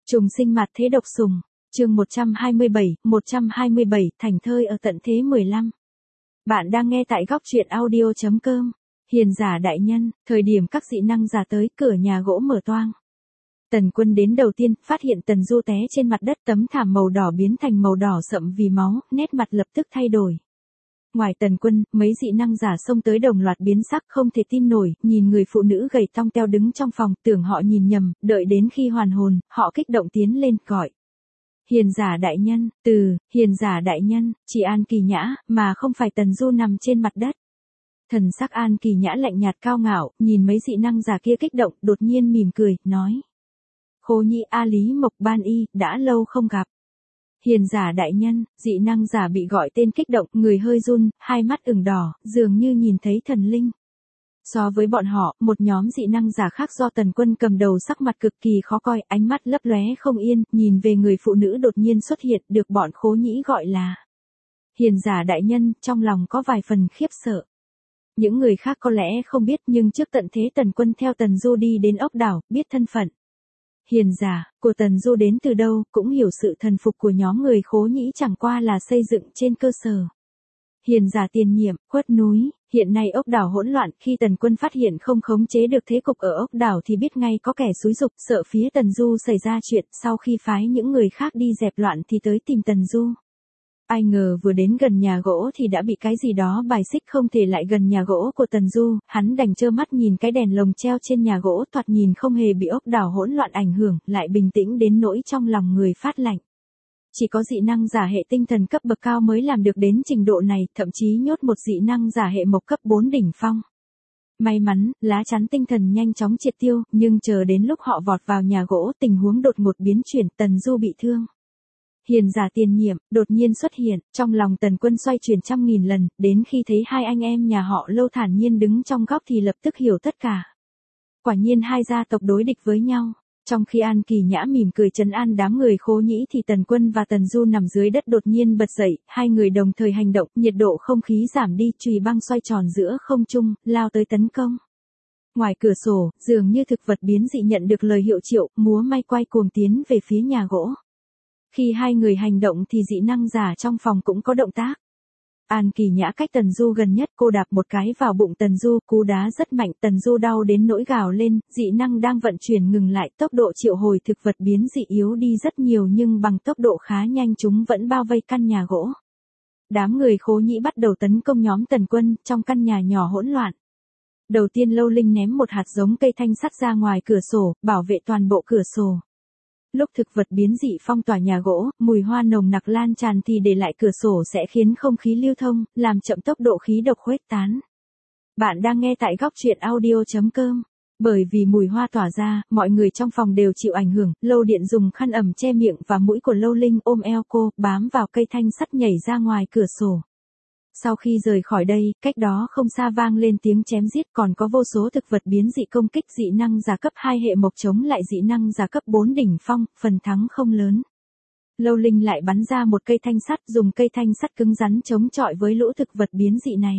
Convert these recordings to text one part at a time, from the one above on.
Trùng sinh mặt thế độc sùng, chương 127, thành thơi ở tận thế 15. Bạn đang nghe tại góc truyện audio.com. Hiền giả đại nhân, thời điểm các dị năng giả tới, cửa nhà gỗ mở toang. Tần Quân đến đầu tiên, phát hiện Tần Du té trên mặt đất, tấm thảm màu đỏ biến thành màu đỏ sậm vì máu, nét mặt lập tức thay đổi. Ngoài Tần Quân, mấy dị năng giả xông tới đồng loạt biến sắc, không thể tin nổi, nhìn người phụ nữ gầy tong teo đứng trong phòng, tưởng họ nhìn nhầm, đợi đến khi hoàn hồn, họ kích động tiến lên, gọi. Hiền giả đại nhân, hiền giả đại nhân, chỉ An Kỳ Nhã, mà không phải Tần Du nằm trên mặt đất. Thần sắc An Kỳ Nhã lạnh nhạt cao ngạo, nhìn mấy dị năng giả kia kích động, đột nhiên mỉm cười, nói. Khố Nhĩ A Lý Mộc Ban Y, đã lâu không gặp. Hiền giả đại nhân, dị năng giả bị gọi tên kích động, người hơi run, hai mắt ửng đỏ, dường như nhìn thấy thần linh. So với bọn họ, một nhóm dị năng giả khác do Tần Quân cầm đầu sắc mặt cực kỳ khó coi, ánh mắt lấp lóe không yên, nhìn về người phụ nữ đột nhiên xuất hiện, được bọn Khố Nhĩ gọi là hiền giả đại nhân, trong lòng có vài phần khiếp sợ. Những người khác có lẽ không biết, nhưng trước tận thế Tần Quân theo Tần Du đi đến ốc đảo, biết thân phận hiền giả của Tần Du đến từ đâu, cũng hiểu sự thần phục của nhóm người Khố Nhĩ chẳng qua là xây dựng trên cơ sở hiền giả tiền nhiệm, khuất núi. Hiện nay ốc đảo hỗn loạn, khi Tần Quân phát hiện không khống chế được thế cục ở ốc đảo thì biết ngay có kẻ xúi giục, sợ phía Tần Du xảy ra chuyện, sau khi phái những người khác đi dẹp loạn thì tới tìm Tần Du. Ai ngờ vừa đến gần nhà gỗ thì đã bị cái gì đó bài xích, không thể lại gần nhà gỗ của Tần Du, hắn đành trơ mắt nhìn cái đèn lồng treo trên nhà gỗ, thoạt nhìn không hề bị ốc đảo hỗn loạn ảnh hưởng, lại bình tĩnh đến nỗi trong lòng người phát lạnh. Chỉ có dị năng giả hệ tinh thần cấp bậc cao mới làm được đến trình độ này, thậm chí nhốt một dị năng giả hệ mộc cấp 4 đỉnh phong. May mắn, lá chắn tinh thần nhanh chóng triệt tiêu, nhưng chờ đến lúc họ vọt vào nhà gỗ, tình huống đột ngột biến chuyển, Tần Du bị thương. Hiền giả tiền nhiệm, đột nhiên xuất hiện, trong lòng Tần Quân xoay chuyển trăm nghìn lần, đến khi thấy hai anh em nhà họ Lâu thản nhiên đứng trong góc thì lập tức hiểu tất cả. Quả nhiên hai gia tộc đối địch với nhau. Trong khi An Kỳ Nhã mỉm cười trấn an đám người Khố Nhĩ thì Tần Quân và Tần Du nằm dưới đất đột nhiên bật dậy, hai người đồng thời hành động, nhiệt độ không khí giảm đi, chùy băng xoay tròn giữa không trung, lao tới tấn công. Ngoài cửa sổ, dường như thực vật biến dị nhận được lời hiệu triệu, múa may quay cuồng tiến về phía nhà gỗ. Khi hai người hành động thì dị năng giả trong phòng cũng có động tác. An Kỳ Nhã cách Tần Du gần nhất, cô đạp một cái vào bụng Tần Du, cú đá rất mạnh, Tần Du đau đến nỗi gào lên, dị năng đang vận chuyển ngừng lại, tốc độ triệu hồi thực vật biến dị yếu đi rất nhiều nhưng bằng tốc độ khá nhanh chúng vẫn bao vây căn nhà gỗ. Đám người Khố Nhĩ bắt đầu tấn công nhóm Tần Quân, trong căn nhà nhỏ hỗn loạn. Đầu tiên Lâu Linh ném một hạt giống cây thanh sắt ra ngoài cửa sổ, bảo vệ toàn bộ cửa sổ. Lúc thực vật biến dị phong tỏa nhà gỗ, mùi hoa nồng nặc lan tràn thì để lại cửa sổ sẽ khiến không khí lưu thông, làm chậm tốc độ khí độc khuếch tán. Bạn đang nghe tại góc truyện audio.com. Bởi vì mùi hoa tỏa ra, mọi người trong phòng đều chịu ảnh hưởng, Lâu Điện dùng khăn ẩm che miệng và mũi của Lâu Linh, ôm eo cô, bám vào cây thanh sắt nhảy ra ngoài cửa sổ. Sau khi rời khỏi đây, cách đó không xa vang lên tiếng chém giết, còn có vô số thực vật biến dị công kích, dị năng giả cấp 2 hệ mộc chống lại dị năng giả cấp 4 đỉnh phong, phần thắng không lớn. Lâu Linh lại bắn ra một cây thanh sắt, dùng cây thanh sắt cứng rắn chống chọi với lũ thực vật biến dị này.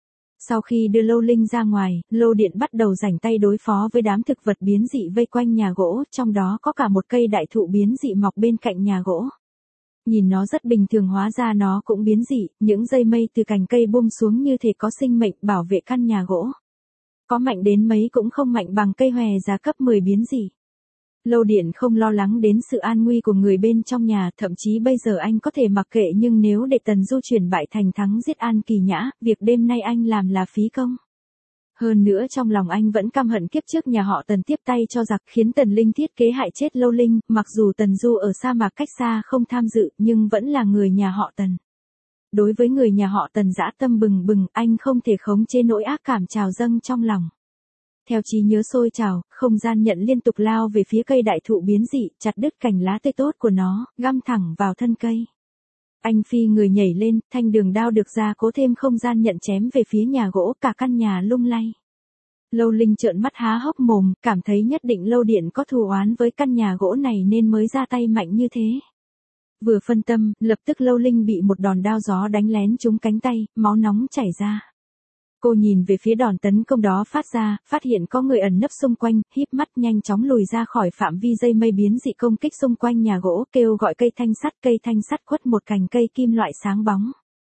Sau khi đưa Lâu Linh ra ngoài, Lô Điện bắt đầu rảnh tay đối phó với đám thực vật biến dị vây quanh nhà gỗ, trong đó có cả một cây đại thụ biến dị mọc bên cạnh nhà gỗ. Nhìn nó rất bình thường, hóa ra nó cũng biến dị, những dây mây từ cành cây buông xuống như thể có sinh mệnh, bảo vệ căn nhà gỗ. Có mạnh đến mấy cũng không mạnh bằng cây hòe giá cấp 10 biến dị. Lâu Điện không lo lắng đến sự an nguy của người bên trong nhà, thậm chí bây giờ anh có thể mặc kệ, nhưng nếu để Tần Du chuyển bại thành thắng giết An Kỳ Nhã, việc đêm nay anh làm là phí công. Hơn nữa trong lòng anh vẫn căm hận kiếp trước nhà họ Tần tiếp tay cho giặc, khiến Tần Linh thiết kế hại chết Lâu Linh, mặc dù Tần Du ở sa mạc cách xa không tham dự, nhưng vẫn là người nhà họ Tần. Đối với người nhà họ Tần dã tâm bừng bừng, anh không thể khống chế nỗi ác cảm trào dâng trong lòng. Theo trí nhớ sôi trào, không gian nhận liên tục lao về phía cây đại thụ biến dị, chặt đứt cành lá tươi tốt của nó, găm thẳng vào thân cây. Anh phi người nhảy lên, thanh đường đao được ra cố thêm không gian nhận chém về phía nhà gỗ, cả căn nhà lung lay. Lâu Linh trợn mắt há hốc mồm, cảm thấy nhất định Lâu Điện có thù oán với căn nhà gỗ này nên mới ra tay mạnh như thế. Vừa phân tâm, lập tức Lâu Linh bị một đòn đao gió đánh lén trúng cánh tay, máu nóng chảy ra. Cô nhìn về phía đòn tấn công đó phát ra, phát hiện có người ẩn nấp xung quanh, híp mắt nhanh chóng lùi ra khỏi phạm vi dây mây biến dị công kích xung quanh nhà gỗ, kêu gọi cây thanh sắt quất một cành cây kim loại sáng bóng.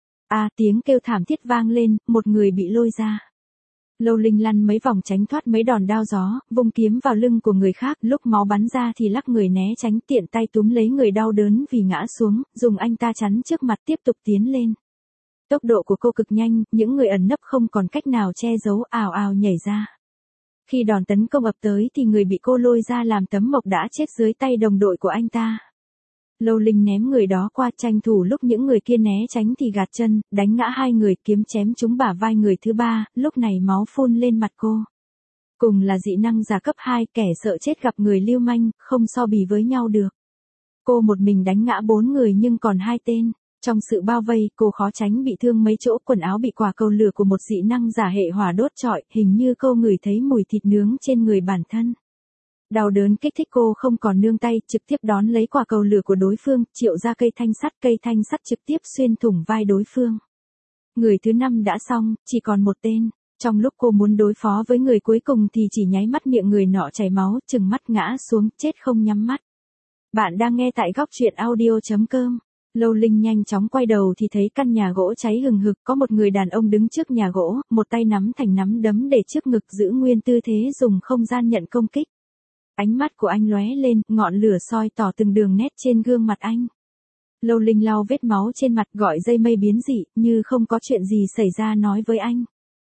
Tiếng kêu thảm thiết vang lên, một người bị lôi ra. Lâu Linh lăn mấy vòng tránh thoát mấy đòn đao gió, vung kiếm vào lưng của người khác, lúc máu bắn ra thì lắc người né tránh, tiện tay túm lấy người đau đớn vì ngã xuống, dùng anh ta chắn trước mặt tiếp tục tiến lên. Tốc độ của cô cực nhanh, những người ẩn nấp không còn cách nào che giấu, ào ào nhảy ra. Khi đòn tấn công ập tới thì người bị cô lôi ra làm tấm mộc đã chết dưới tay đồng đội của anh ta. Lâu Linh ném người đó qua, tranh thủ lúc những người kia né tránh thì gạt chân, đánh ngã hai người, kiếm chém trúng bả vai người thứ ba, lúc này máu phun lên mặt cô. Cùng là dị năng giả cấp 2, kẻ sợ chết gặp người lưu manh, không so bì với nhau được. Cô một mình đánh ngã 4 người nhưng còn 2 tên. Trong sự bao vây, cô khó tránh bị thương mấy chỗ, quần áo bị quả cầu lửa của một dị năng giả hệ hỏa đốt trọi, hình như cô ngửi thấy mùi thịt nướng trên người bản thân. Đau đớn kích thích cô không còn nương tay, trực tiếp đón lấy quả cầu lửa của đối phương, triệu ra cây thanh sắt trực tiếp xuyên thủng vai đối phương. Người thứ 5 đã xong, chỉ còn một tên. Trong lúc cô muốn đối phó với người cuối cùng thì chỉ nháy mắt miệng người nọ chảy máu, trừng mắt ngã xuống, chết không nhắm mắt. Bạn đang nghe tại góc truyện audio.com. Lâu Linh nhanh chóng quay đầu thì thấy căn nhà gỗ cháy hừng hực, có một người đàn ông đứng trước nhà gỗ, một tay nắm thành nắm đấm để trước ngực giữ nguyên tư thế dùng không gian nhận công kích. Ánh mắt của anh lóe lên, ngọn lửa soi tỏ từng đường nét trên gương mặt anh. Lâu Linh lau vết máu trên mặt, gọi dây mây biến dị, như không có chuyện gì xảy ra nói với anh.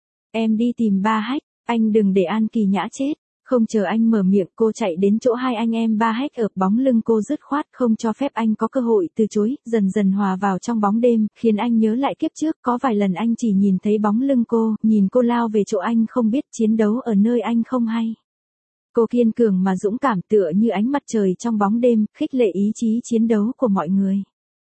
Em đi tìm Ba Hách, anh đừng để An Kỳ Nhã chết. Không chờ anh mở miệng, cô chạy đến chỗ hai anh em Ba Hách ở, bóng lưng cô dứt khoát không cho phép anh có cơ hội từ chối, dần dần hòa vào trong bóng đêm, khiến anh nhớ lại kiếp trước, có vài lần anh chỉ nhìn thấy bóng lưng cô, nhìn cô lao về chỗ anh không biết, chiến đấu ở nơi anh không hay. Cô kiên cường mà dũng cảm tựa như ánh mặt trời trong bóng đêm, khích lệ ý chí chiến đấu của mọi người.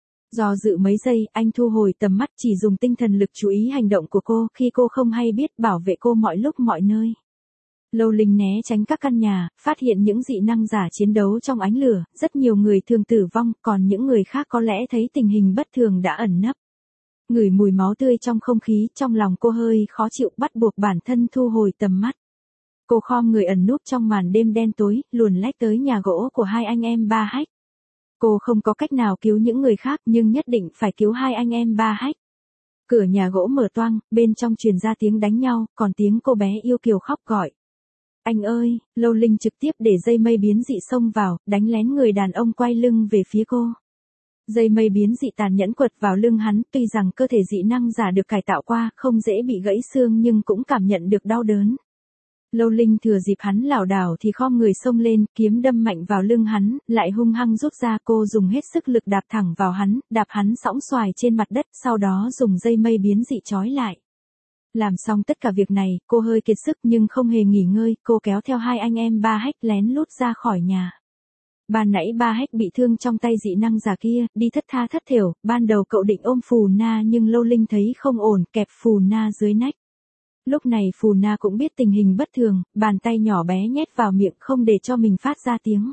Do dự mấy giây, anh thu hồi tầm mắt, chỉ dùng tinh thần lực chú ý hành động của cô, khi cô không hay biết, bảo vệ cô mọi lúc mọi nơi. Lâu Linh né tránh các căn nhà, phát hiện những dị năng giả chiến đấu trong ánh lửa, rất nhiều người thường tử vong, còn những người khác có lẽ thấy tình hình bất thường đã ẩn nấp. Ngửi mùi máu tươi trong không khí, trong lòng cô hơi khó chịu, bắt buộc bản thân thu hồi tầm mắt. Cô khom người ẩn núp trong màn đêm đen tối, luồn lách tới nhà gỗ của hai anh em Ba Hách. Cô không có cách nào cứu những người khác nhưng nhất định phải cứu hai anh em Ba Hách. Cửa nhà gỗ mở toang, bên trong truyền ra tiếng đánh nhau, còn tiếng cô bé yêu kiều khóc gọi. Anh ơi, Lâu Linh trực tiếp để dây mây biến dị xông vào, đánh lén người đàn ông quay lưng về phía cô. Dây mây biến dị tàn nhẫn quật vào lưng hắn, tuy rằng cơ thể dị năng giả được cải tạo qua, không dễ bị gãy xương nhưng cũng cảm nhận được đau đớn. Lâu Linh thừa dịp hắn lảo đảo thì khom người xông lên, kiếm đâm mạnh vào lưng hắn, lại hung hăng rút ra, cô dùng hết sức lực đạp thẳng vào hắn, đạp hắn sõng xoài trên mặt đất, sau đó dùng dây mây biến dị trói lại. Làm xong tất cả việc này, cô hơi kiệt sức nhưng không hề nghỉ ngơi, cô kéo theo hai anh em Ba Hách lén lút ra khỏi nhà. Ban nãy Ba Hách bị thương trong tay dị năng giả kia, đi thất tha thất thểu, ban đầu cậu định ôm Phù Na nhưng Lâu Linh thấy không ổn, kẹp Phù Na dưới nách. Lúc này Phù Na cũng biết tình hình bất thường, bàn tay nhỏ bé nhét vào miệng không để cho mình phát ra tiếng.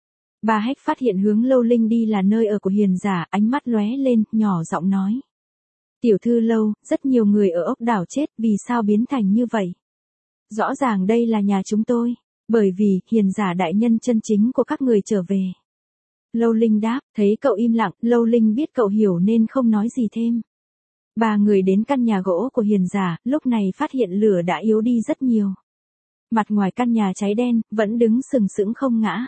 Ba Hách phát hiện hướng Lâu Linh đi là nơi ở của hiền giả, ánh mắt lóe lên, nhỏ giọng nói. Tiểu thư Lâu, rất nhiều người ở ốc đảo chết, vì sao biến thành như vậy? Rõ ràng đây là nhà chúng tôi, bởi vì hiền giả đại nhân chân chính của các người trở về. Lâu Linh đáp, thấy cậu im lặng, Lâu Linh biết cậu hiểu nên không nói gì thêm. Ba người đến căn nhà gỗ của hiền giả, lúc này phát hiện lửa đã yếu đi rất nhiều. Mặt ngoài căn nhà cháy đen, vẫn đứng sừng sững không ngã.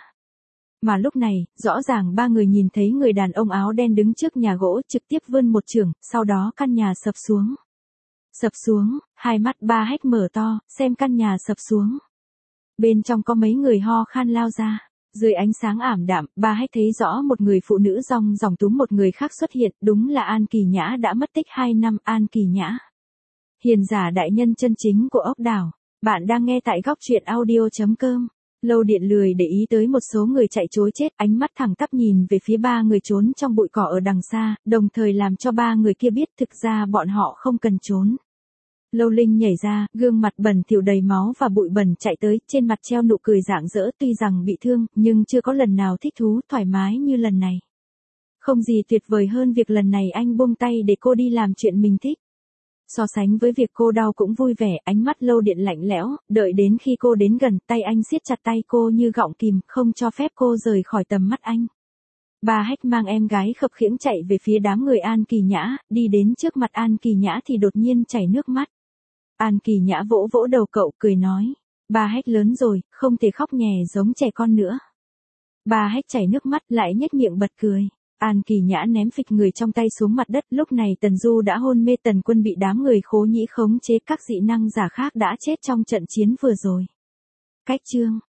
Mà lúc này, rõ ràng ba người nhìn thấy người đàn ông áo đen đứng trước nhà gỗ trực tiếp vươn một chưởng, sau đó căn nhà sập xuống. Sập xuống, hai mắt Ba Hách mở to, xem căn nhà sập xuống. Bên trong có mấy người ho khan lao ra. Dưới ánh sáng ảm đạm, Ba Hách thấy rõ một người phụ nữ ròng ròng túm một người khác xuất hiện, đúng là An Kỳ Nhã đã mất tích 2 năm, An Kỳ Nhã. Hiền giả đại nhân chân chính của ốc đảo. Bạn đang nghe tại góc truyện audio.com. Lâu Điện lười để ý tới một số người chạy trối chết, ánh mắt thẳng tắp nhìn về phía ba người trốn trong bụi cỏ ở đằng xa, đồng thời làm cho ba người kia biết thực ra bọn họ không cần trốn. Lâu Linh nhảy ra, gương mặt bẩn thỉu đầy máu và bụi bẩn chạy tới, trên mặt treo nụ cười rạng rỡ, tuy rằng bị thương, nhưng chưa có lần nào thích thú, thoải mái như lần này. Không gì tuyệt vời hơn việc lần này anh buông tay để cô đi làm chuyện mình thích. So sánh với việc cô đau cũng vui vẻ, ánh mắt Lâu Điện lạnh lẽo, đợi đến khi cô đến gần, tay anh siết chặt tay cô như gọng kìm, không cho phép cô rời khỏi tầm mắt anh. Bà Hách mang em gái khập khiễng chạy về phía đám người An Kỳ Nhã, đi đến trước mặt An Kỳ Nhã thì đột nhiên chảy nước mắt. An Kỳ Nhã vỗ vỗ đầu cậu, cười nói, bà Hách lớn rồi, không thể khóc nhè giống trẻ con nữa. Bà Hách chảy nước mắt lại nhếch miệng bật cười. An Kỳ Nhã ném phịch người trong tay xuống mặt đất, lúc này Tần Du đã hôn mê, Tần Quân bị đám người Khố Nhĩ khống chế, các dị năng giả khác đã chết trong trận chiến vừa rồi. Cách chương